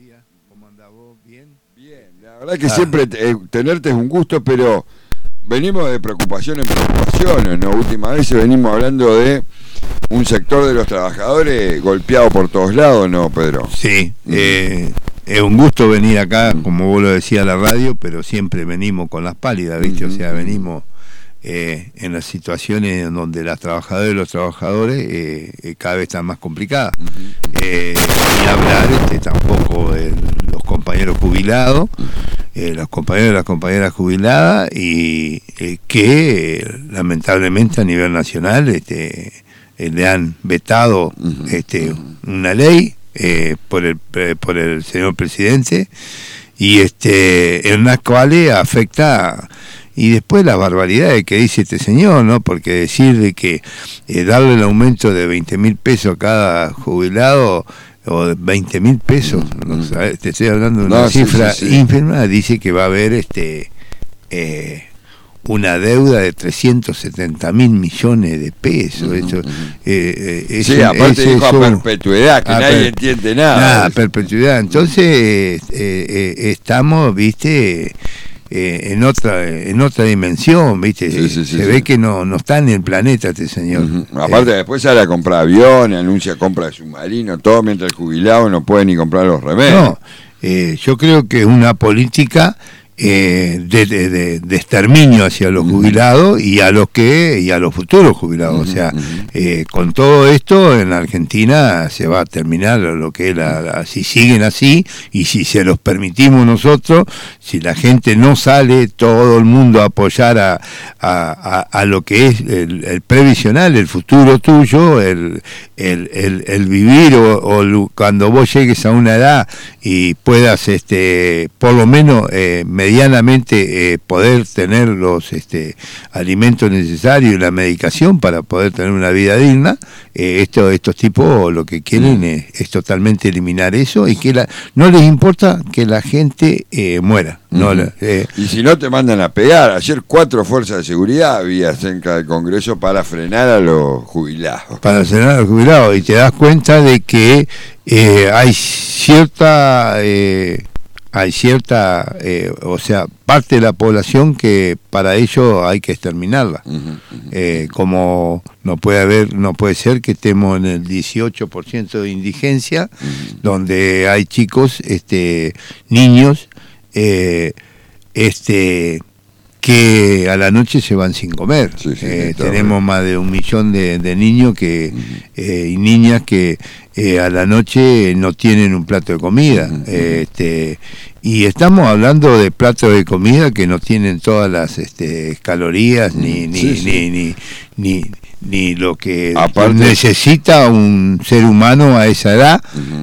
días. ¿Cómo andás vos? ¿Bien? Bien, la verdad que siempre tenerte es un gusto, pero venimos de preocupación en preocupaciones, ¿no? Última vez venimos hablando de un sector de los trabajadores golpeado por todos lados, ¿no, Pedro? Sí, es un gusto venir acá, como vos lo decías, a la radio, pero siempre venimos con las pálidas, ¿viste? O sea, venimos en las situaciones en donde las trabajadoras y los trabajadores cada vez están más complicadas. Ni hablar tampoco de los compañeros jubilados, los compañeros y las compañeras jubiladas, y que lamentablemente a nivel nacional le han vetado una ley por el señor presidente, y en las cuales afecta. Y después las barbaridades que dice este señor, ¿no? Porque decir de que darle el aumento de 20.000 pesos a cada jubilado, o 20.000 pesos, no sabes, te estoy hablando de una cifra ínfima, dice que va a haber una deuda de 370.000 millones de pesos. Sí, aparte dijo a perpetuidad, que nadie entiende nada. A perpetuidad. Entonces, estamos, viste, en otra dimensión, ¿viste? Se ve que no está en el planeta este señor. Aparte después sale a comprar aviones, anuncia compra de submarinos, todo, mientras el jubilado no puede ni comprar los remedios. No, yo creo que es una política de exterminio hacia los jubilados y a los futuros jubilados. O sea, con todo esto en Argentina se va a terminar lo que es si siguen así, y si se los permitimos nosotros, si la gente no sale todo el mundo a apoyar a lo que es el previsional, el futuro tuyo, el vivir, o cuando vos llegues a una edad y puedas por lo menos medianamente poder tener los alimentos necesarios y la medicación para poder tener una vida digna, estos tipos lo que quieren es totalmente eliminar eso, y que no les importa que la gente muera. Y si no, te mandan a pegar. Ayer 4 fuerzas de seguridad había cerca del Congreso para frenar a los jubilados. Y te das cuenta de que hay cierta o sea, parte de la población que para ello hay que exterminarla. Como no puede ser que estemos en el 18% de indigencia, donde hay chicos, niños, que a la noche se van sin comer. Tenemos más de 1 millón de niños y niñas que a la noche no tienen un plato de comida. Y estamos hablando de platos de comida que no tienen todas las calorías ni lo que necesita un ser humano a esa edad.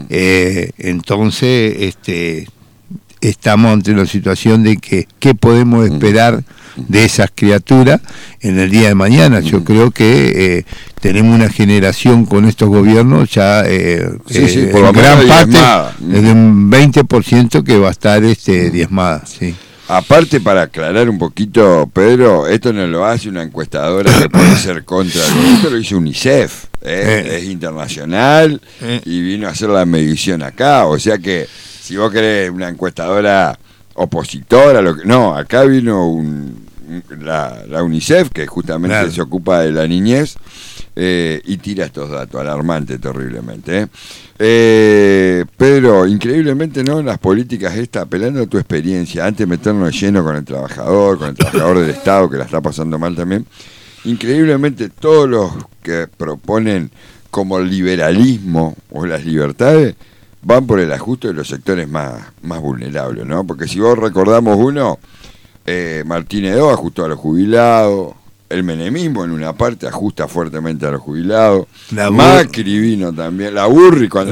Entonces estamos ante la situación de que ¿qué podemos esperar de esas criaturas en el día de mañana? Yo creo que tenemos una generación con estos gobiernos ya por gran parte de un 20% que va a estar diezmada. Aparte, para aclarar un poquito, Pedro, esto no lo hace una encuestadora que puede ser contra, esto lo hizo UNICEF, es internacional, y vino a hacer la medición acá. O sea que si vos querés una encuestadora opositora, acá vino la UNICEF, que justamente se ocupa de la niñez, y tira estos datos alarmantes terriblemente. Pedro, increíblemente, ¿no? Las políticas apelando a tu experiencia, antes de meternos lleno con el trabajador del Estado, que la está pasando mal también, increíblemente todos los que proponen como el liberalismo o las libertades van por el ajuste de los sectores más vulnerables, ¿no? Porque si vos recordamos Martínez II ajustó a los jubilados, el menemismo en una parte ajusta fuertemente a los jubilados, Macri vino también, la Burri cuando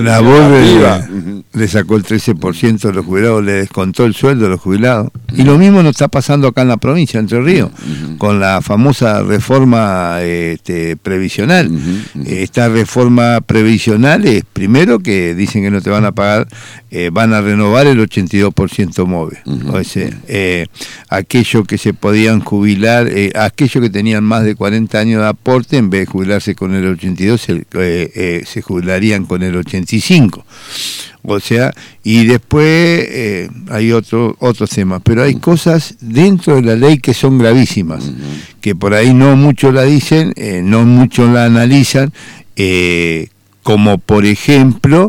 le sacó el 13% de los jubilados, le descontó el sueldo a los jubilados. Y lo mismo nos está pasando acá en la provincia de Entre Ríos, con la famosa reforma previsional. Esta reforma previsional es, primero, que dicen que no te van a pagar, van a renovar el 82% móvil. O sea, aquellos que se podían jubilar, aquellos que tenían más de 40 años de aporte, en vez de jubilarse con el 82, se jubilarían con el 85. O sea, y después hay otros temas, pero hay cosas dentro de la ley que son gravísimas, que por ahí no muchos la dicen, no muchos la analizan, como por ejemplo,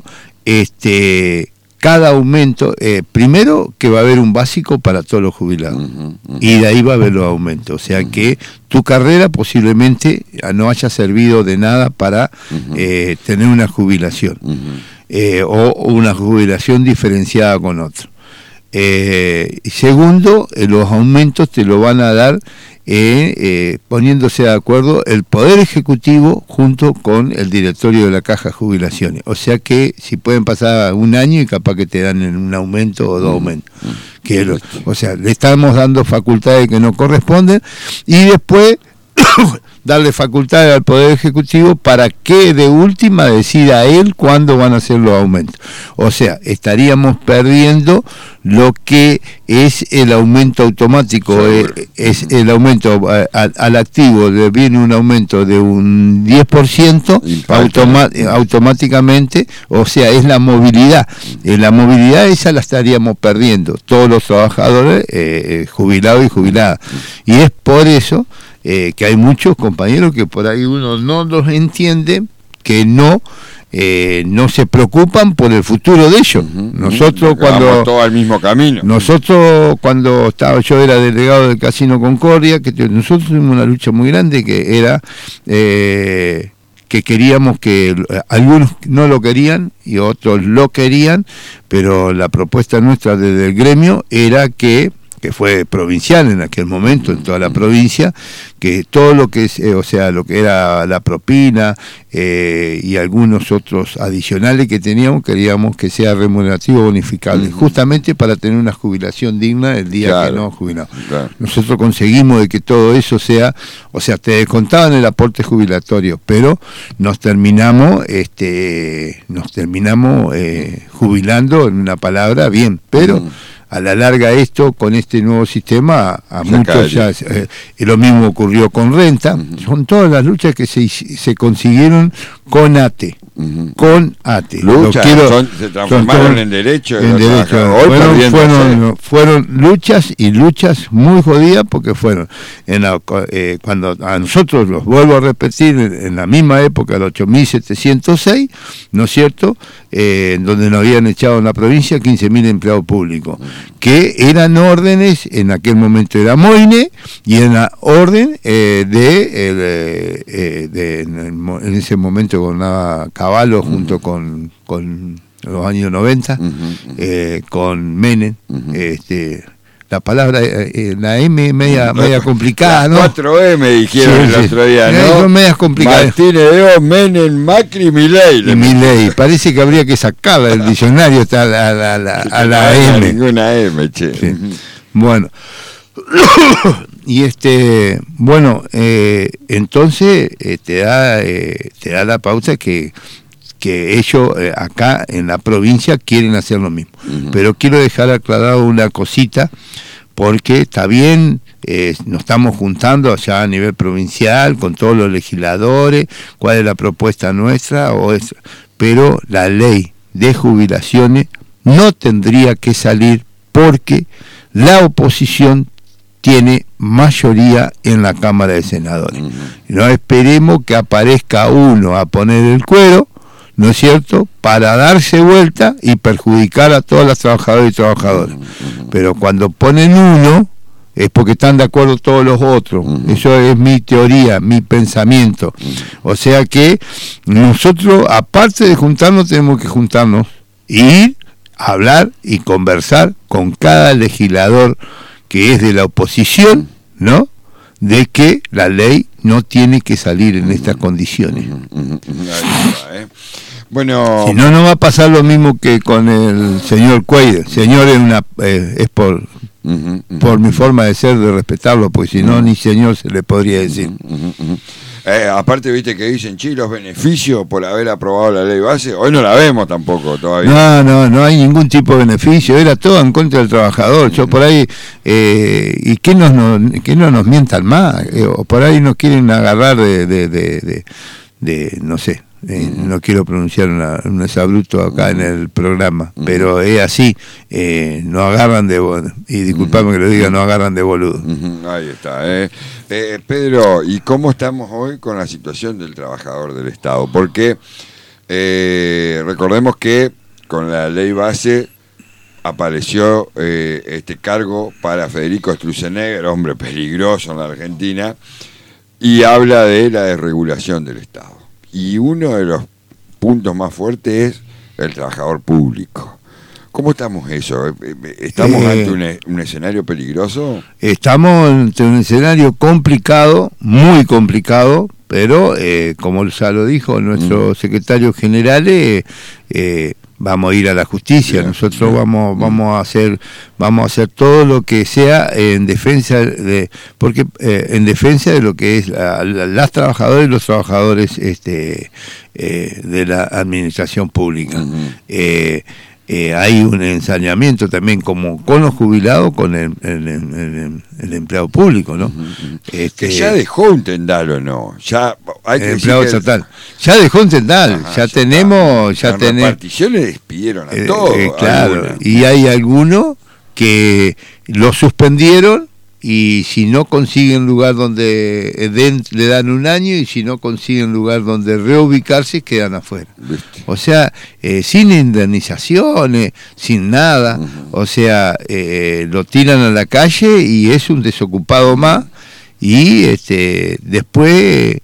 cada aumento, primero que va a haber un básico para todos los jubilados, y de ahí va a haber los aumentos, o sea que tu carrera posiblemente no haya servido de nada para tener una jubilación, o una jubilación diferenciada con otro. Y segundo, los aumentos te lo van a dar poniéndose de acuerdo el Poder Ejecutivo junto con el directorio de la Caja de Jubilaciones. O sea que si pueden pasar un año y capaz que te dan un aumento o dos aumentos. O sea, le estamos dando facultades que no corresponden y después darle facultades al Poder Ejecutivo para que de última decida él cuándo van a ser los aumentos. O sea, estaríamos perdiendo lo que es el aumento automático, es el aumento al activo, viene un aumento de un 10% automáticamente, o sea, es la movilidad. La movilidad esa la estaríamos perdiendo, todos los trabajadores jubilados y jubiladas. Y es por eso que hay muchos compañeros que por ahí uno no los entiende, que no se preocupan por el futuro de ellos. Nosotros cuando todo al mismo camino. Nosotros cuando yo era delegado del Casino Concordia, que nosotros tuvimos una lucha muy grande que era que queríamos que algunos no lo querían y otros lo querían, pero la propuesta nuestra desde el gremio era que fue provincial en aquel momento, en toda la provincia, que todo lo que es, o sea, lo que era la propina y algunos otros adicionales que teníamos, queríamos que sea remunerativo bonificable, justamente para tener una jubilación digna el día que no jubilamos. Nosotros conseguimos de que todo eso sea, o sea, te descontaban el aporte jubilatorio, pero nos terminamos jubilando, en una palabra, bien, pero a la larga esto, con este nuevo sistema, a muchos ya, lo mismo ocurrió con renta, son todas las luchas que se consiguieron con ATE. Con ATE. Se transformaron en derechos. Fueron luchas y luchas muy jodidas porque fueron, cuando a nosotros, los vuelvo a repetir, en la misma época, el 8.706, ¿no es cierto?, donde nos habían echado en la provincia 15.000 empleados públicos, que eran órdenes, en aquel momento era Moine, y en la orden en ese momento gobernaba Cavallo junto con los años 90, con Menem, la palabra, la M media complicada, ¿no? 4M dijeron el otro día, ¿no? Son medias complicadas. Martínez de O, Menem, Macri, Milei. Milei. Parece que habría que sacarla del diccionario a la M. Ninguna M, che. Sí. Bueno. Y entonces te da la pauta que ellos acá en la provincia quieren hacer lo mismo. Pero quiero dejar aclarado una cosita, porque está bien, nos estamos juntando allá a nivel provincial con todos los legisladores, cuál es la propuesta nuestra, pero la ley de jubilaciones no tendría que salir porque la oposición tiene mayoría en la Cámara de Senadores. No esperemos que aparezca uno a poner el cuero, ¿no es cierto?, para darse vuelta y perjudicar a todas las trabajadoras y trabajadores. Pero cuando ponen uno, es porque están de acuerdo todos los otros. Eso es mi teoría, mi pensamiento. O sea que nosotros, aparte de juntarnos, tenemos que juntarnos, ir a hablar y conversar con cada legislador que es de la oposición, ¿no?, de que la ley no tiene que salir en estas condiciones. Bueno, si no, no va a pasar lo mismo que con el señor Cuellar. El señor es por mi forma de ser, de respetarlo, porque si no, ni señor se le podría decir. Aparte, viste que dicen, los beneficios por haber aprobado la ley base, hoy no la vemos tampoco todavía. No hay ningún tipo de beneficio, era todo en contra del trabajador. Yo por ahí, y que no nos mientan más, o por ahí nos quieren agarrar de no sé, no quiero pronunciar un exabrupto acá en el programa, pero es así, no agarran de boludo, y disculpame que lo diga, no agarran de boludo. Ahí está. Pedro, ¿y cómo estamos hoy con la situación del trabajador del Estado? Porque recordemos que con la ley base apareció este cargo para Federico Sturzenegger, hombre peligroso en la Argentina, y habla de la desregulación del Estado. Y uno de los puntos más fuertes es el trabajador público. ¿Cómo estamos eso? ¿Estamos ante un escenario peligroso? Estamos ante un escenario complicado, muy complicado, pero como ya lo dijo nuestro secretario general, vamos a ir a la justicia. Bien, nosotros vamos a hacer todo lo que sea en defensa en defensa de lo que es las trabajadoras y los trabajadores de la administración pública. Hay un ensañamiento también como con los jubilados, con el empleado público, ¿no? Que ya dejó un tendal, ¿o no? Ya hay que el empleado estatal ya dejó un tendal. Ajá, ya tenemos las reparticiones despidieron a todos. Claro, y hay algunos que lo suspendieron, y si no consiguen lugar donde le dan un año, y si no consiguen lugar donde reubicarse, quedan afuera. ¿Viste? O sea, sin indemnizaciones, sin nada. O sea, lo tiran a la calle y es un desocupado más. Y después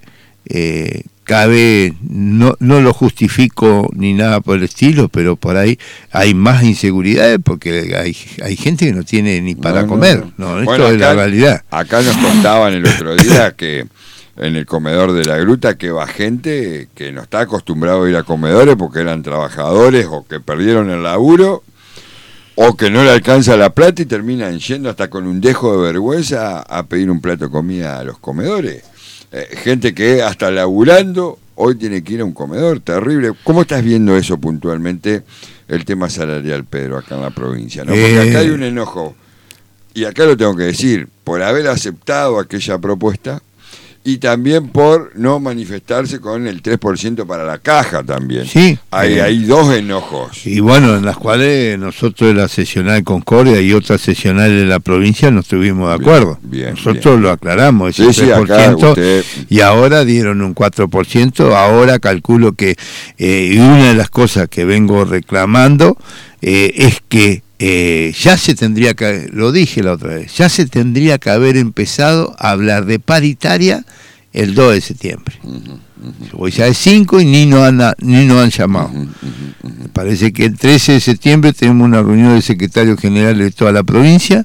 cabe, no lo justifico ni nada por el estilo, pero por ahí hay más inseguridades porque hay gente que no tiene ni para comer. No, esto bueno, acá, es la realidad. Acá nos contaban el otro día que en el comedor de la Gruta que va gente que no está acostumbrado a ir a comedores porque eran trabajadores o que perdieron el laburo o que no le alcanza la plata y terminan yendo hasta con un dejo de vergüenza a pedir un plato de comida a los comedores. Gente que hasta laburando hoy tiene que ir a un comedor, terrible. ¿Cómo estás viendo eso puntualmente, el tema salarial, Pedro, acá en la provincia? ¿No? Porque acá hay un enojo, y acá lo tengo que decir, por haber aceptado aquella propuesta y también por no manifestarse con el 3% para la caja también. Sí. Hay dos enojos. Y bueno, en las cuales nosotros de la seccional Concordia y otras seccionales de la provincia no estuvimos de acuerdo. Nosotros lo aclaramos, ese 3%, usted... y ahora dieron un 4%, ahora calculo que, y una de las cosas que vengo reclamando es que ya se tendría que, lo dije la otra vez, ya se tendría que haber empezado a hablar de paritaria el 2 de septiembre. Hoy ya es 5 y ni nos han llamado. Me parece que el 13 de septiembre tenemos una reunión del secretario general de toda la provincia,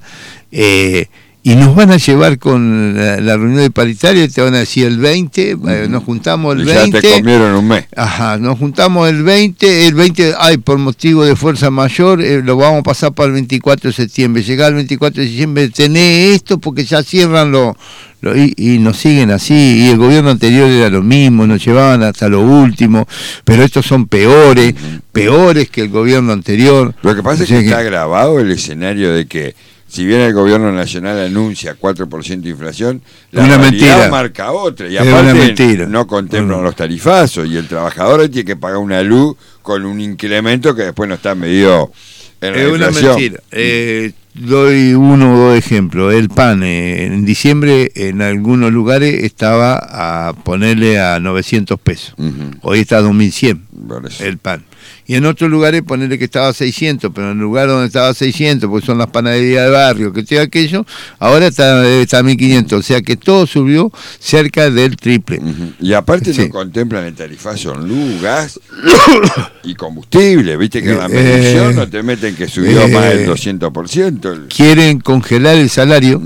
y nos van a llevar con la reunión de paritaria y te van a decir el 20, nos juntamos el 20. Ya te comieron un mes. Ajá, nos juntamos el 20, por motivo de fuerza mayor, lo vamos a pasar para el 24 de septiembre. Llegar el 24 de septiembre, tenés esto porque ya cierran y nos siguen así, y el gobierno anterior era lo mismo, nos llevaban hasta lo último, pero estos son peores que el gobierno anterior. Lo que pasa es que está grabado el escenario de que si bien el gobierno nacional anuncia 4% de inflación, la realidad marca otra. Y aparte no contemplan los tarifazos. Y el trabajador tiene que pagar una luz con un incremento que después no está medido en la inflación. Es una mentira. Doy uno o dos ejemplos. El pan, en diciembre en algunos lugares estaba a ponerle a 900 pesos. Hoy está a 2.100 el pan. Y en otros lugares ponerle que estaba a 600, pero en el lugar donde estaba a 600, porque son las panaderías de barrio, que sea aquello, ahora está a 1.500, o sea que todo subió cerca del triple. Y aparte no contemplan el tarifazo en luz, gas y combustible, viste que en la medición no te meten que subió más del 200%. Quieren congelar el salario,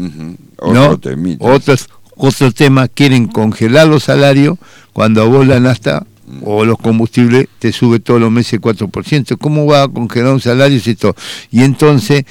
otro tema, quieren congelar los salarios cuando a vos la nafta o los combustibles te sube todos los meses 4%. ¿Cómo va a congelar un salario si esto? Y entonces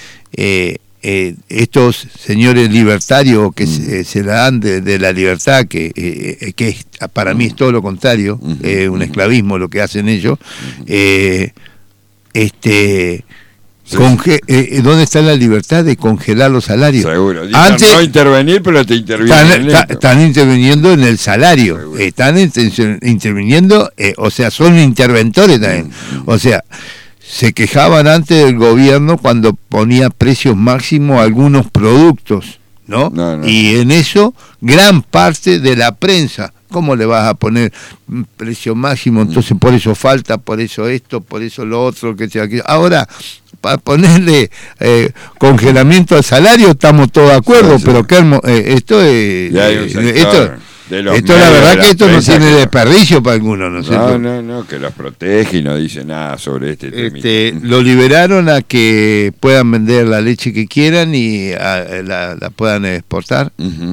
estos señores libertarios que se la dan de la libertad, que para mí es todo lo contrario, un esclavismo lo que hacen ellos, Sí. ¿Dónde está la libertad de congelar los salarios? Seguro. Dicen, Antes, no intervenir, pero te intervienen. están interviniendo en el salario. Seguro. Están interviniendo, o sea, son interventores también. O sea, se quejaban antes del gobierno cuando ponía precios máximos a algunos productos, ¿no? Y en eso, gran parte de la prensa. ¿Cómo le vas a poner precio máximo? Entonces por eso falta, por eso esto, por eso lo otro, que sea aquí. Ahora, para ponerle congelamiento al salario estamos todos de acuerdo, sí, pero esto es... Esto la verdad que esto no tiene desperdicio para algunos, ¿no es cierto? No, que los protege y no dice nada sobre este tema. Lo liberaron a que puedan vender la leche que quieran y la puedan exportar.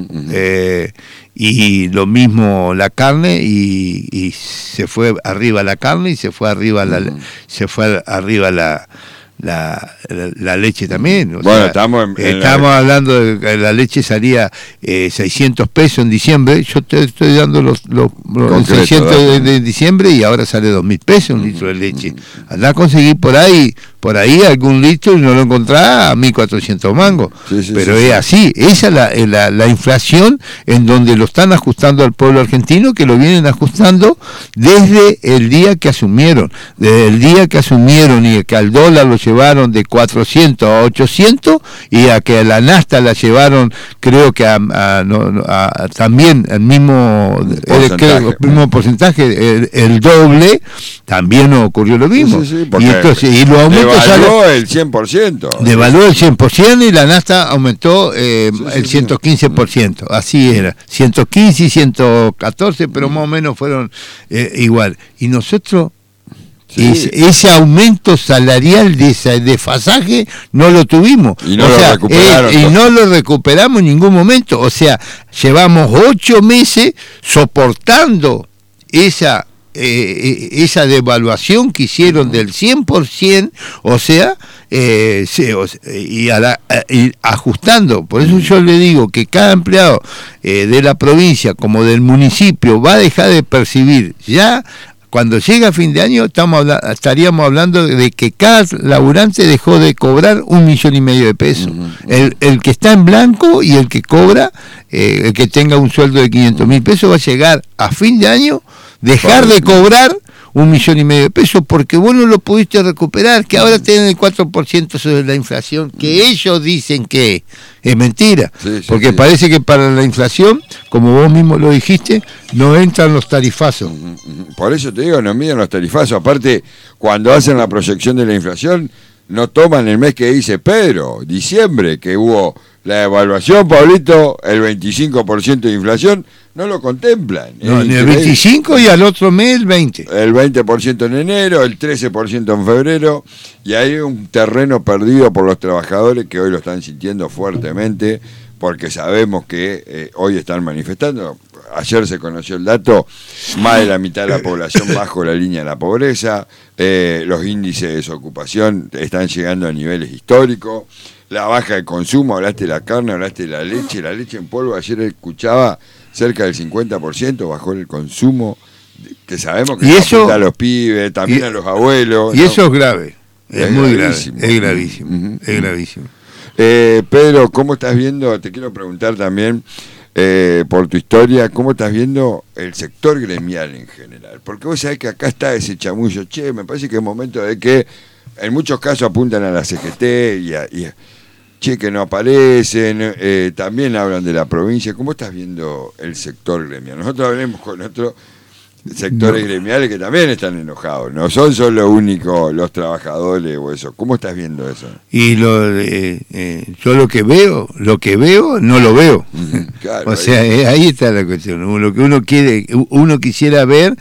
Y lo mismo la carne y se fue arriba la carne y se fue arriba la leche también. Bueno, estamos hablando de que la leche salía 600 pesos en diciembre. Yo te estoy dando los 600 de diciembre y ahora sale 2.000 pesos un litro de leche. Andá a conseguir por ahí algún litro y no lo encontrás a 1.400 mangos. Pero es así. Esa es la inflación en donde lo están ajustando al pueblo argentino, que lo vienen ajustando desde el día que asumieron. Desde el día que asumieron y que al dólar lo llevaron de 400 a 800 y a que a la nafta la llevaron, creo que también el mismo porcentaje, el doble, también ocurrió lo mismo. Y los aumentos devaluó el 100%. Devaluó el 100% y la nafta aumentó el 115%. Así era, 115 y 114, pero más o menos fueron igual. Y nosotros ese aumento salarial de ese desfasaje no lo tuvimos. Y no lo recuperamos en ningún momento. O sea, llevamos 8 meses soportando esa devaluación que hicieron del 100%, o sea, y ajustando. Por eso yo le digo que cada empleado de la provincia como del municipio va a dejar de percibir ya. Cuando llega a fin de año estaríamos hablando de que cada laburante dejó de cobrar 1,5 millones de pesos. El que está en blanco y el que cobra, el que tenga un sueldo de 500.000 pesos va a llegar a fin de año, dejar de cobrar 1,5 millones de pesos porque vos no lo pudiste recuperar, que ahora tienen el 4% sobre la inflación, que ellos dicen que es mentira, porque parece que para la inflación, como vos mismo lo dijiste, no entran los tarifazos. Por eso te digo, no miden los tarifazos. Aparte, cuando hacen la proyección de la inflación, no toman el mes que dice Pedro, diciembre, que hubo la evaluación, Pablito, el 25% de inflación, no lo contemplan. No, ni el 25 y al otro mes el 20. El 20% en enero, el 13% en febrero, y hay un terreno perdido por los trabajadores que hoy lo están sintiendo fuertemente, porque sabemos que hoy están manifestando. Ayer se conoció el dato, más de la mitad de la población bajo la línea de la pobreza, los índices de desocupación están llegando a niveles históricos, la baja de consumo, hablaste de la carne, hablaste de la leche en polvo, ayer escuchaba cerca del 50% bajó el consumo, que sabemos que afecta a los pibes, también a los abuelos. Y eso es grave, es muy gravísimo, grave, es gravísimo, es gravísimo. Pedro, ¿cómo estás viendo? Te quiero preguntar también, por tu historia, ¿cómo estás viendo el sector gremial en general? Porque vos sabés que acá está ese chamullo, me parece que es momento de que, en muchos casos apuntan a la CGT y que no aparecen, también hablan de la provincia. ¿Cómo estás viendo el sector gremial? Nosotros hablemos con otros sectores gremiales que también están enojados, no son solo únicos los trabajadores o eso. ¿Cómo estás viendo eso? Y yo lo que veo no lo veo. Claro, o sea, ahí está la cuestión. Lo que uno quisiera ver,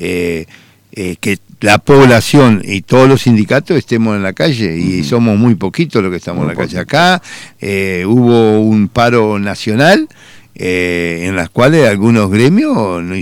que la población y todos los sindicatos estemos en la calle, y somos muy poquitos los que estamos en la calle. Acá hubo un paro nacional, en las cuales algunos gremios,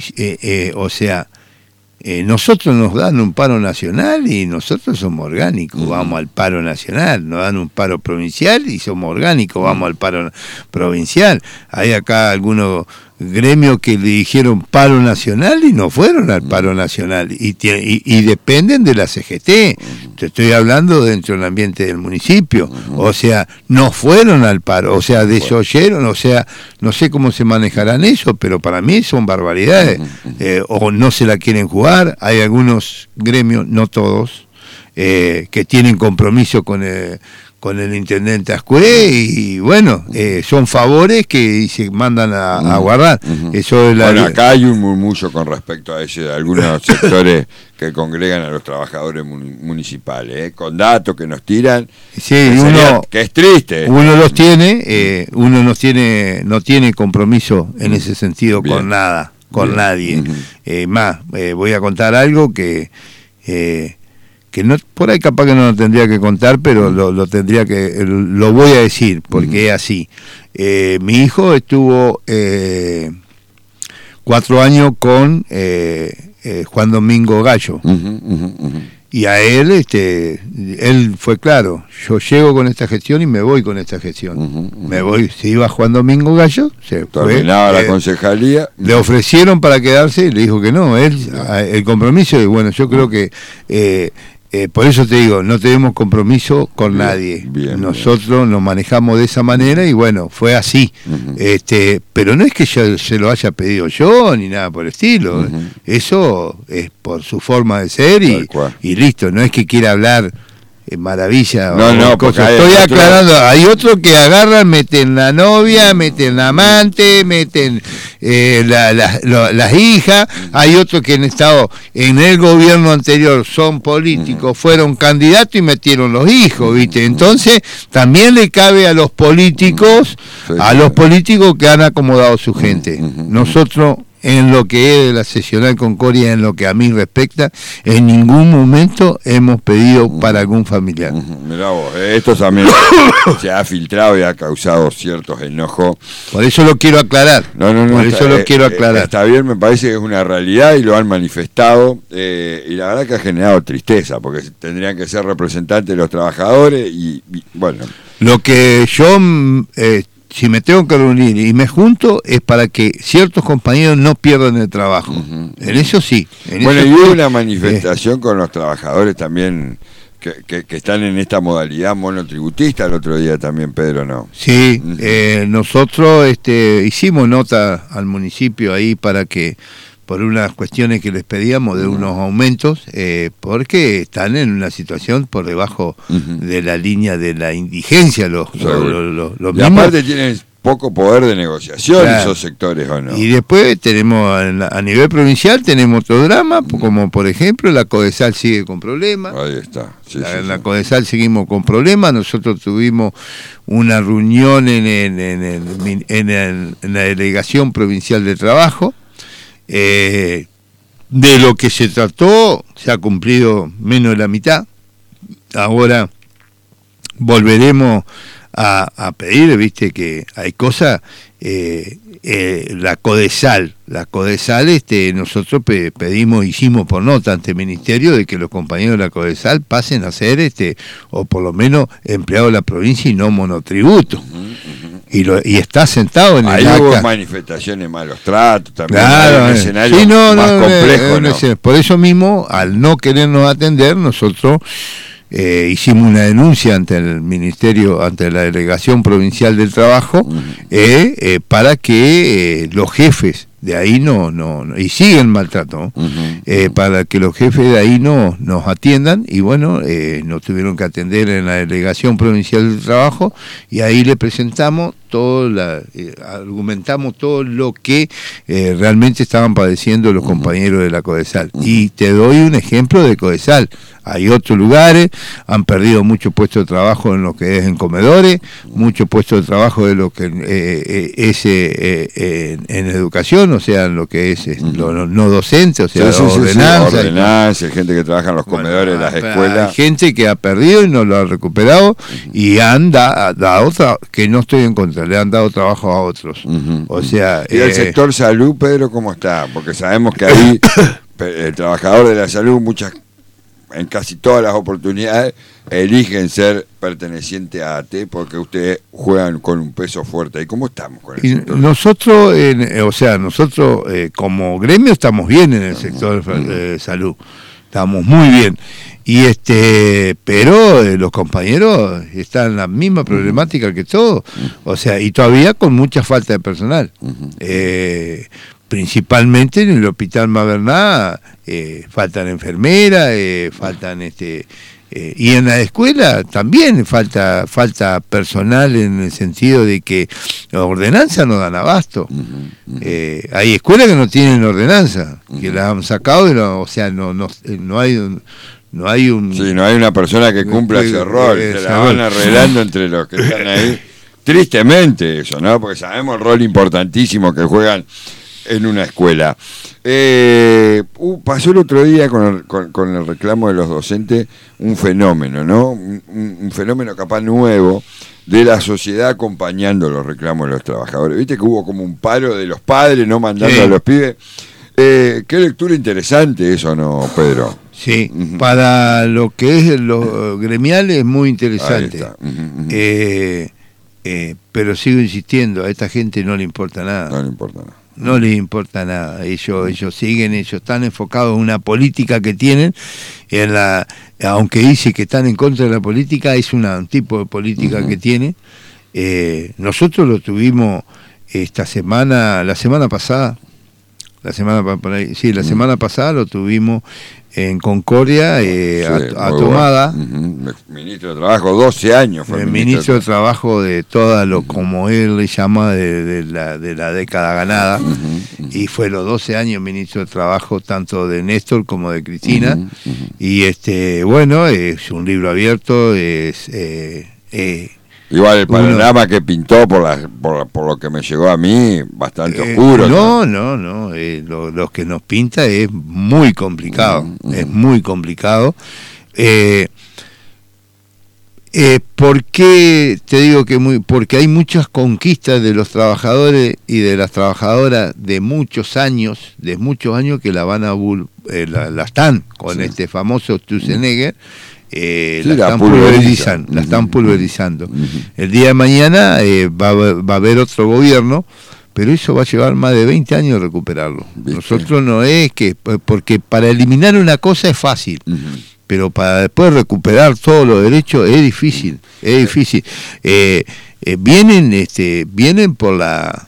nosotros nos dan un paro nacional y nosotros somos orgánicos, vamos al paro nacional, nos dan un paro provincial y somos orgánicos, vamos al paro provincial. Hay acá algunos gremios que le dijeron paro nacional y no fueron al paro nacional y dependen de la CGT. Te estoy hablando dentro del ambiente del municipio. O sea, no fueron al paro, o sea, desoyeron, o sea, no sé cómo se manejarán eso, pero para mí son barbaridades. O no se la quieren jugar. Hay algunos gremios, no todos, que tienen compromiso con el intendente Ascué y bueno, son favores que se mandan a guardar. Eso es bueno, acá hay un murmullo con respecto a ese de algunos sectores que congregan a los trabajadores municipales, con datos que nos tiran, sí, que es triste. Uno los tiene, uno no tiene compromiso en ese sentido. Bien. Con nada, con bien. Nadie. Más, voy a contar algo que no, por ahí capaz que no lo tendría que contar, pero lo voy a decir porque es así. Mi hijo estuvo 4 años con Juan Domingo Gallo, y a él él fue claro: yo llego con esta gestión y me voy con esta gestión. Me voy. Se iba Juan Domingo Gallo, se terminaba la concejalía, le ofrecieron para quedarse y le dijo que no. El compromiso, y bueno, yo creo que por eso te digo, no tenemos compromiso con nadie. Nosotros nos manejamos de esa manera y bueno, fue así. Pero no es que yo se lo haya pedido yo ni nada por el estilo. Eso es por su forma de ser y listo. No es que quiera hablar maravilla. No, estoy aclarando. Hay otros que agarran, meten la novia, meten la amante, meten las hijas. Hay otros que han estado en el gobierno anterior, son políticos, fueron candidatos y metieron los hijos, ¿viste? Entonces también le cabe a los políticos, que han acomodado su gente. Nosotros, en lo que es la seccional Concordia, en lo que a mí respecta, en ningún momento hemos pedido para algún familiar. Mirá vos, esto también se ha filtrado y ha causado ciertos enojos. Por eso lo quiero aclarar. Por eso lo quiero aclarar. Está bien, me parece que es una realidad y lo han manifestado, y la verdad que ha generado tristeza, porque tendrían que ser representantes de los trabajadores y bueno. Lo que yo... si me tengo que reunir y me junto es para que ciertos compañeros no pierdan el trabajo. En eso sí. Y hubo una manifestación con los trabajadores también que están en esta modalidad monotributista el otro día también, Pedro, ¿no? Sí, nosotros hicimos nota al municipio ahí para que, por unas cuestiones que les pedíamos de unos aumentos, porque están en una situación por debajo de la línea de la indigencia los y mismos. aparte tienen poco poder de negociación, claro, esos sectores, ¿o no? Y después tenemos, a nivel provincial, tenemos otro drama, como por ejemplo la Codesal sigue con problemas. Ahí está. La Codesal seguimos con problemas. Nosotros tuvimos una reunión en la Delegación Provincial de Trabajo. De lo que se trató se ha cumplido menos de la mitad. Ahora volveremos a pedir, viste que hay cosas, la Codesal, nosotros hicimos por nota ante el ministerio de que los compañeros de la Codesal pasen a ser o por lo menos empleados de la provincia y no monotributo. Y está sentado en el ACA. Ahí hubo manifestaciones, malos tratos, también, claro, un escenario más complejo, ¿no? Por eso mismo, al no querernos atender, nosotros hicimos una denuncia ante el ministerio, ante la Delegación Provincial del Trabajo, para que los jefes de ahí y siguen maltrato, para que los jefes de ahí nos atiendan, y bueno, nos tuvieron que atender en la Delegación Provincial del Trabajo, y ahí le presentamos argumentamos todo lo que realmente estaban padeciendo los compañeros de la Codesal. Y te doy un ejemplo de Codesal. Hay otros lugares, han perdido muchos puestos de trabajo en lo que es en comedores, muchos puestos de trabajo de lo que es en educación, o sea, en lo que es los no docentes, o sea, ordenanza, gente que trabaja en los comedores de las escuelas. Hay gente que ha perdido y no lo ha recuperado, y han dado que no estoy en contra, le han dado trabajo a otros. O sea, ¿y el sector salud, Pedro, cómo está? Porque sabemos que ahí el trabajador de la salud, muchas en casi todas las oportunidades eligen ser perteneciente a ATE porque ustedes juegan con un peso fuerte. ¿Y cómo estamos con eso? Nosotros, nosotros como gremio estamos bien en el sector de salud, estamos muy bien. Y pero los compañeros están en la misma problemática que todos, o sea, y todavía con mucha falta de personal. Principalmente en el Hospital Maverná faltan enfermeras, faltan y en la escuela también falta personal, en el sentido de que la ordenanza no dan abasto. Hay escuelas que no tienen ordenanza, que las han sacado, o sea, no hay un... Sí, no hay una persona que cumpla ese rol, se la van arreglando entre los que están ahí. Tristemente eso, ¿no? Porque sabemos el rol importantísimo que juegan en una escuela. Pasó el otro día con el reclamo de los docentes un fenómeno, ¿no? Un fenómeno capaz nuevo de la sociedad acompañando los reclamos de los trabajadores. Viste que hubo como un paro de los padres, no mandando a los pibes. Qué lectura interesante eso, ¿no, Pedro? Sí, para lo que es lo gremial es muy interesante. Pero sigo insistiendo, a esta gente no le importa nada. No le importa nada. No les importa nada, ellos siguen, ellos están enfocados en una política que tienen, aunque dice que están en contra de la política, es un tipo de política que tiene. Nosotros lo tuvimos la semana pasada lo tuvimos en Concordia, a Tomada. Ministro de Trabajo, 12 años fue el ministro de Trabajo de toda lo, como él le llama, de la década ganada, y fue los 12 años ministro de Trabajo, tanto de Néstor como de Cristina, y bueno, es un libro abierto, igual el panorama que pintó por lo que me llegó a mí, bastante oscuro. No, lo que nos pinta es muy complicado, es muy complicado. ¿Por qué te digo que porque hay muchas conquistas de los trabajadores y de las trabajadoras de muchos años que la van la están con este famoso Sturzenegger. La están pulverizando. El día de mañana va a haber otro gobierno, pero eso va a llevar más de 20 años recuperarlo. Nosotros no es que, porque para eliminar una cosa es fácil, pero para después recuperar todos los derechos es difícil, vienen por las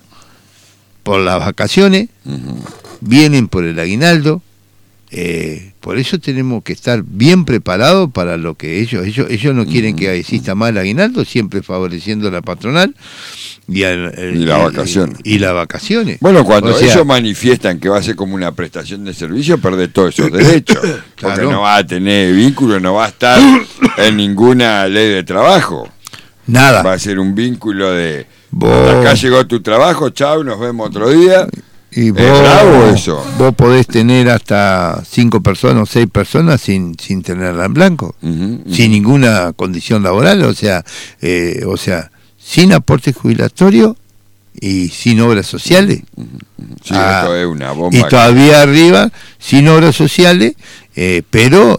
vacaciones, vienen por el aguinaldo. Por eso tenemos que estar bien preparados para lo que ellos no quieren que exista más el aguinaldo, siempre favoreciendo a la patronal y las vacaciones. Bueno, cuando ellos manifiestan que va a ser como una prestación de servicio, pierde todos esos derechos, porque no va a tener vínculo, no va a estar en ninguna ley de trabajo. Nada. Va a ser un vínculo de acá llegó tu trabajo, chau, nos vemos otro día. Y bravo eso. Vos podés tener hasta 5 personas o 6 personas sin tenerla en blanco, sin ninguna condición laboral, o sea, sin aporte jubilatorio y sin obras sociales. Sí, esto es una bomba. Y todavía arriba, sin obras sociales, pero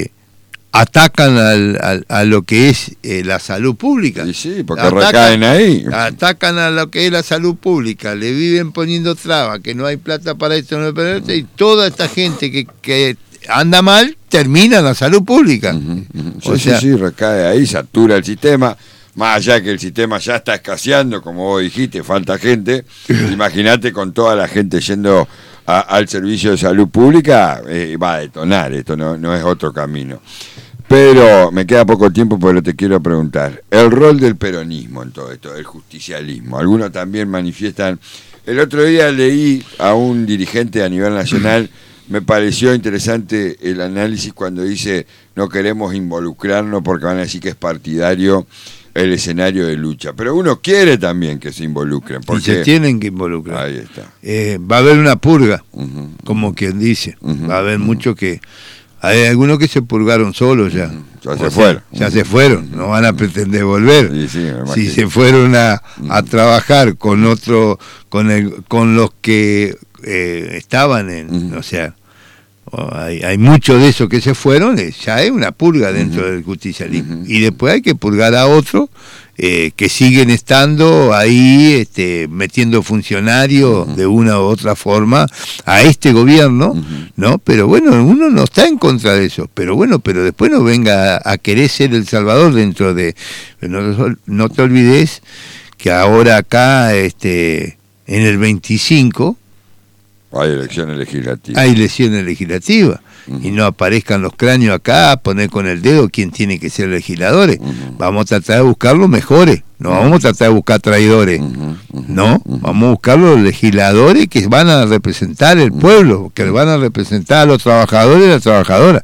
atacan a lo que es la salud pública. Sí, porque recaen ahí. Atacan a lo que es la salud pública, le viven poniendo trabas, que no hay plata para esto, no hay para esto, y toda esta gente que anda mal, termina en la salud pública. Sí, recae ahí, satura el sistema. Más allá que el sistema ya está escaseando, como vos dijiste, falta gente. Imagínate con toda la gente yendo al servicio de salud pública, va a detonar, esto no es otro camino. Pero me queda poco tiempo, pero te quiero preguntar, el rol del peronismo en todo esto, el justicialismo. Algunos también manifiestan, el otro día leí a un dirigente a nivel nacional, me pareció interesante el análisis cuando dice no queremos involucrarnos porque van a decir que es partidario el escenario de lucha, pero uno quiere también que se involucren. Y se tienen que involucrar. Ahí está. Va a haber una purga, como quien dice. Va a haber muchos que... Hay algunos que se purgaron solos ya. Ya se fueron, no van a pretender volver. Si se fueron a trabajar con con los que estaban o hay muchos de esos que se fueron, ya es una purga dentro del justicialismo. Y después hay que purgar a otros que siguen estando ahí metiendo funcionarios de una u otra forma a este gobierno, ¿no? Pero bueno, uno no está en contra de eso, pero bueno, pero después no venga a querer ser El Salvador dentro de... No te olvides que ahora acá, en el 25... Hay elecciones legislativas. Hay elecciones legislativas. Y no aparezcan los cráneos acá a poner con el dedo quién tiene que ser legisladores. Vamos a tratar de buscar los mejores, no vamos a tratar de buscar traidores, no, vamos a buscar los legisladores que van a representar el pueblo, que van a representar a los trabajadores y las trabajadoras.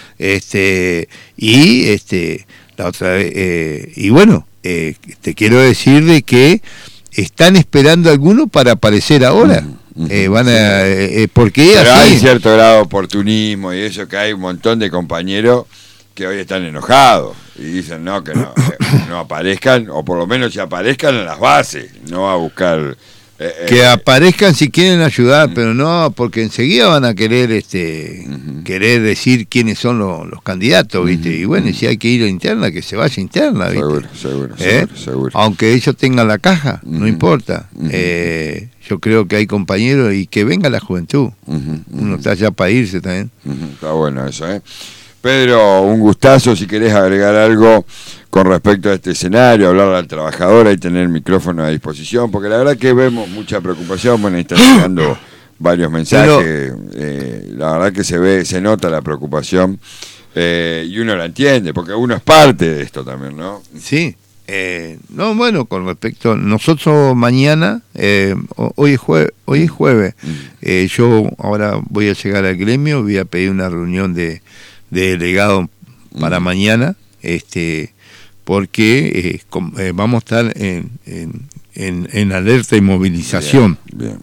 La otra vez, y bueno, te quiero decir de que están esperando algunos para aparecer ahora. Porque pero así, hay cierto grado de oportunismo y eso, que hay un montón de compañeros que hoy están enojados y dicen que no aparezcan, o por lo menos si aparezcan en las bases, no a buscar que aparezcan si quieren ayudar, pero no, porque enseguida van a querer querer decir quiénes son los candidatos, ¿viste? Y bueno, si hay que ir a interna, que se vaya interna, ¿viste? Seguro. Aunque ellos tengan la caja, no importa. Yo creo que hay compañeros y que venga la juventud. Uno está allá para irse también. Está bueno eso, ¿eh? Pedro, un gustazo. Si querés agregar algo con respecto a este escenario, hablarle al trabajador y tener el micrófono a disposición, porque la verdad que vemos mucha preocupación, bueno, están llegando varios mensajes, la verdad que se nota la preocupación y uno la entiende, porque uno es parte de esto también, ¿no? Sí. No, bueno, con respecto, nosotros mañana, hoy es jueves, yo ahora voy a llegar al gremio, voy a pedir una reunión de delegados para mañana, porque vamos a estar en alerta y movilización. Bien.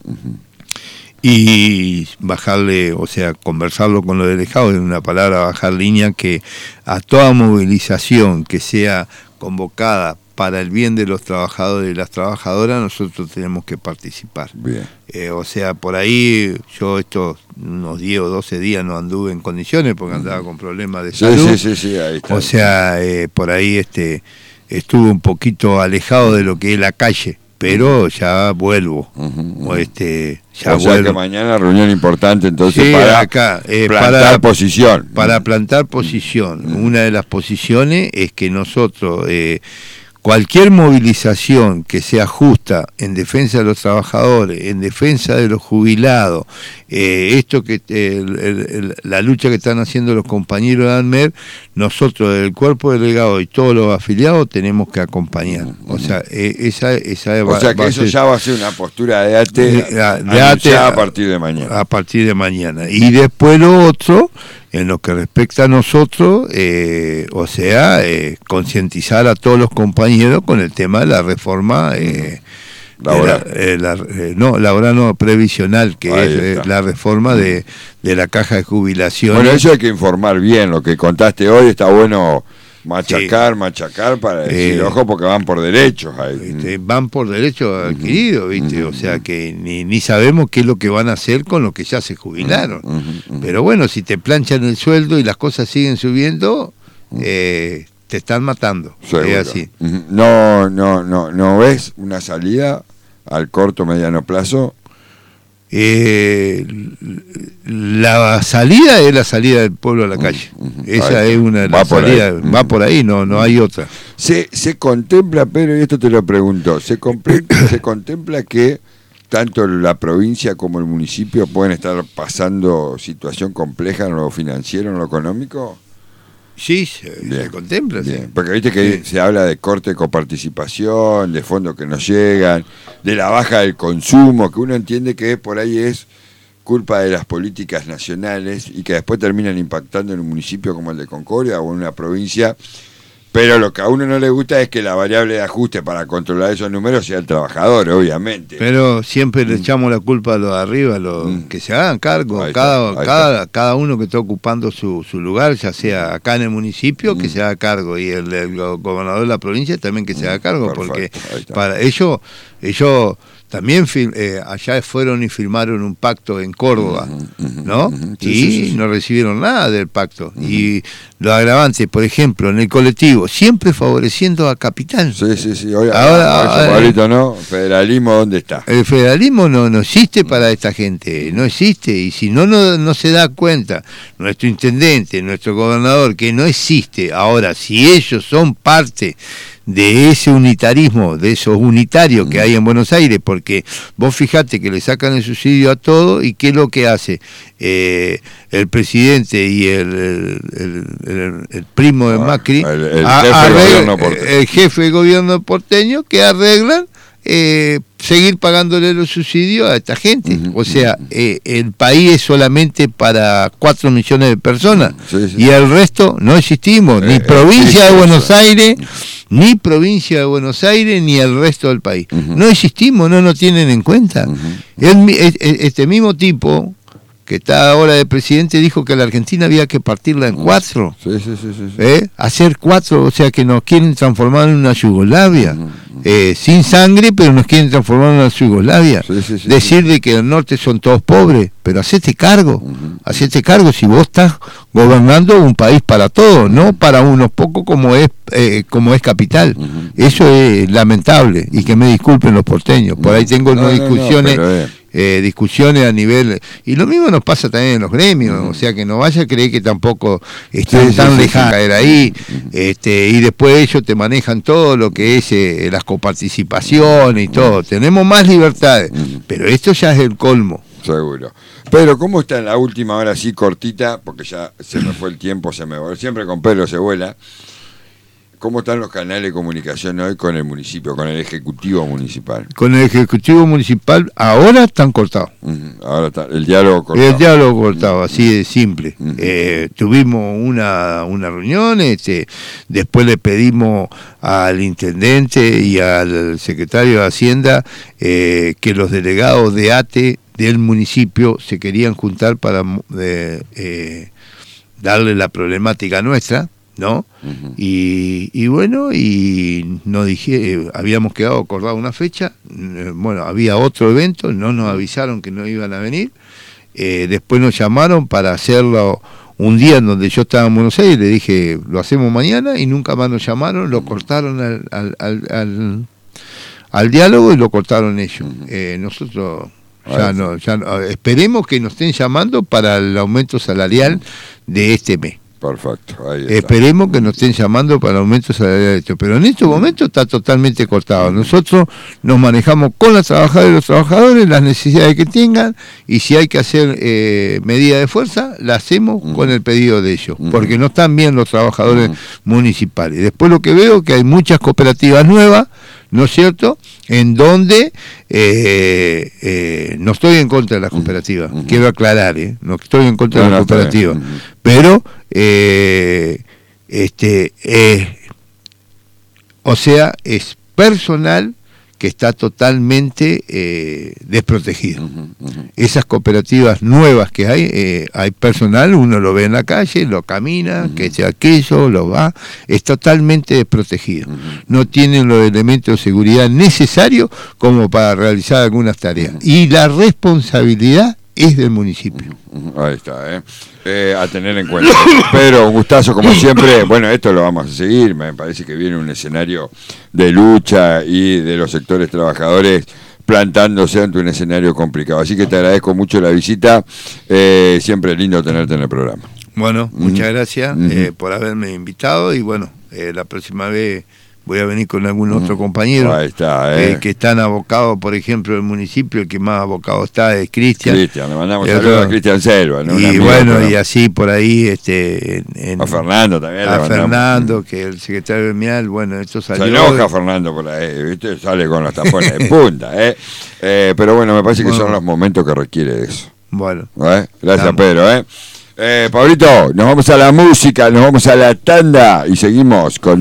Y bajarle, o sea, conversarlo con los delegados, en una palabra, bajar línea, que a toda movilización que sea convocada para el bien de los trabajadores y las trabajadoras, nosotros tenemos que participar. Bien. O sea, por ahí yo estos unos 10 o 12 días no anduve en condiciones porque andaba con problemas de salud. Sí, ahí está. O sea, por ahí estuve un poquito alejado de lo que es la calle, pero ya vuelvo. Ya vuelvo. Que mañana reunión importante entonces, sí, para acá, plantar posición. Para plantar posición. Una de las posiciones es que nosotros, cualquier movilización que sea justa en defensa de los trabajadores, en defensa de los jubilados, la lucha que están haciendo los compañeros de ANMER, nosotros del cuerpo delegado y todos los afiliados tenemos que acompañar. O sea, esa o sea que eso ya va a ser una postura de ATE a partir de mañana. A partir de mañana. Y después lo otro, en lo que respecta a nosotros, concientizar a todos los compañeros con el tema de la reforma laboral previsional, que es la reforma de la caja de jubilación. Bueno, eso hay que informar bien, lo que contaste hoy está bueno. Machacar para decir, ojo, porque van por derechos ahí. Van por derechos adquiridos, ¿viste? O sea que ni sabemos qué es lo que van a hacer con los que ya se jubilaron. Pero bueno, si te planchan el sueldo y las cosas siguen subiendo, te están matando. Es así. ¿No ves una salida al corto mediano plazo? La salida es la salida del pueblo a la calle. Esa es una de las salidas. Va por ahí, no hay otra. Se contempla, Pedro, y esto te lo pregunto, se contempla que tanto la provincia como el municipio pueden estar pasando situación compleja en lo financiero, en lo económico. Sí, se contempla. Bien. Sí. Porque viste que se habla de corte de coparticipación, de fondos que no llegan, de la baja del consumo, que uno entiende que por ahí es culpa de las políticas nacionales y que después terminan impactando en un municipio como el de Concordia o en una provincia. Pero lo que a uno no le gusta es que la variable de ajuste para controlar esos números sea el trabajador, obviamente. Pero siempre le echamos la culpa a los de arriba, que se hagan cargo, cada uno que está ocupando su lugar, ya sea acá en el municipio, que se haga cargo, y el gobernador de la provincia también que se haga cargo, porque para ellos también allá fueron y firmaron un pacto en Córdoba, ¿no? Sí, no recibieron nada del pacto. Y lo agravante, por ejemplo, en el colectivo, siempre favoreciendo a Capital. Sí. Ahora Pablito, ¿no? ¿Federalismo dónde está? El federalismo no existe para esta gente, no existe. Y si no se da cuenta nuestro intendente, nuestro gobernador, que no existe. Ahora, si ellos son parte de ese unitarismo, de esos unitarios que hay en Buenos Aires, porque vos fijate que le sacan el subsidio a todo, y ¿qué es lo que hace? El presidente y el primo de Macri, el jefe de gobierno porteño, que arreglan seguir pagándole los subsidios a esta gente. O sea, el país es solamente para 4 millones de personas, y el resto no existimos, ni provincia de Buenos Aires, ni provincia de Buenos Aires, ni el resto del país. No existimos, no nos tienen en cuenta. Este mismo tipo que está ahora de presidente dijo que la Argentina había que partirla en 4. Hacer 4, o sea que nos quieren transformar en una Yugoslavia. Sin sangre, pero nos quieren transformar en una Yugoslavia. Decir de que el norte son todos pobres, pero hacete cargo. Hacete cargo si vos estás gobernando un país para todos, no para unos pocos como es Capital. Eso es lamentable, y que me disculpen los porteños. Por ahí tengo unas discusiones. Discusiones a nivel, y lo mismo nos pasa también en los gremios, o sea que no vaya a creer que tampoco están tan lejanos de caer ahí, y después ellos te manejan todo lo que es las coparticipaciones y todo. Tenemos más libertades, pero esto ya es el colmo. Seguro. Pero ¿cómo está en la última hora así cortita? Porque ya se me fue el tiempo, siempre con Pedro se vuela. ¿Cómo están los canales de comunicación hoy con el municipio, con el Ejecutivo Municipal? Con el Ejecutivo Municipal ahora están cortados. Ahora está el diálogo cortado. El diálogo cortado, así de simple. Tuvimos una reunión, después le pedimos al intendente y al secretario de Hacienda que los delegados de ATE del municipio se querían juntar para darle la problemática nuestra, ¿no? Y bueno, y nos habíamos quedado acordado una fecha, bueno, había otro evento, no nos avisaron que no iban a venir, después nos llamaron para hacerlo un día en donde yo estaba en Buenos Aires, le dije, lo hacemos mañana, y nunca más nos llamaron, lo cortaron al diálogo, y lo cortaron ellos. Nosotros ya no, esperemos que nos estén llamando para el aumento salarial de este mes. Perfecto, ahí está. Esperemos que nos estén llamando para el aumento salarial de esto, pero en este momento está totalmente cortado. Nosotros nos manejamos con las trabajadoras y los trabajadores, las necesidades que tengan, y si hay que hacer medida de fuerza, la hacemos con el pedido de ellos, porque no están bien los trabajadores municipales. Después lo que veo que hay muchas cooperativas nuevas, ¿no es cierto?, en donde no estoy en contra de las cooperativas, quiero aclarar, no estoy en contra de las cooperativas, pero o sea, es personal que está totalmente desprotegido. Esas cooperativas nuevas que hay personal, uno lo ve en la calle, lo camina, que sea aquello, lo va, es totalmente desprotegido. No tienen los elementos de seguridad necesarios como para realizar algunas tareas. Y la responsabilidad es del municipio. Ahí está, a tener en cuenta. Pero un gustazo como siempre. Bueno, esto lo vamos a seguir. Me parece que viene un escenario de lucha y de los sectores trabajadores plantándose ante un escenario complicado. Así que te agradezco mucho la visita. Siempre lindo tenerte en el programa. Bueno, muchas gracias por haberme invitado, y bueno, la próxima vez voy a venir con algún otro compañero. Ahí está, que están abocados, por ejemplo, el municipio, el que más abocado está es Cristian. Le mandamos saludos a Cristian Selva, ¿no? Y bueno, y así por ahí a Fernando también. A Fernando, que el secretario de Mial, bueno, esto salió. Se enoja Fernando por ahí, ¿viste? Sale con los tapones de punta, pero bueno, me parece que son los momentos que requiere eso. Bueno. Gracias, Pedro, Pablito, nos vamos a la música, nos vamos a la tanda y seguimos con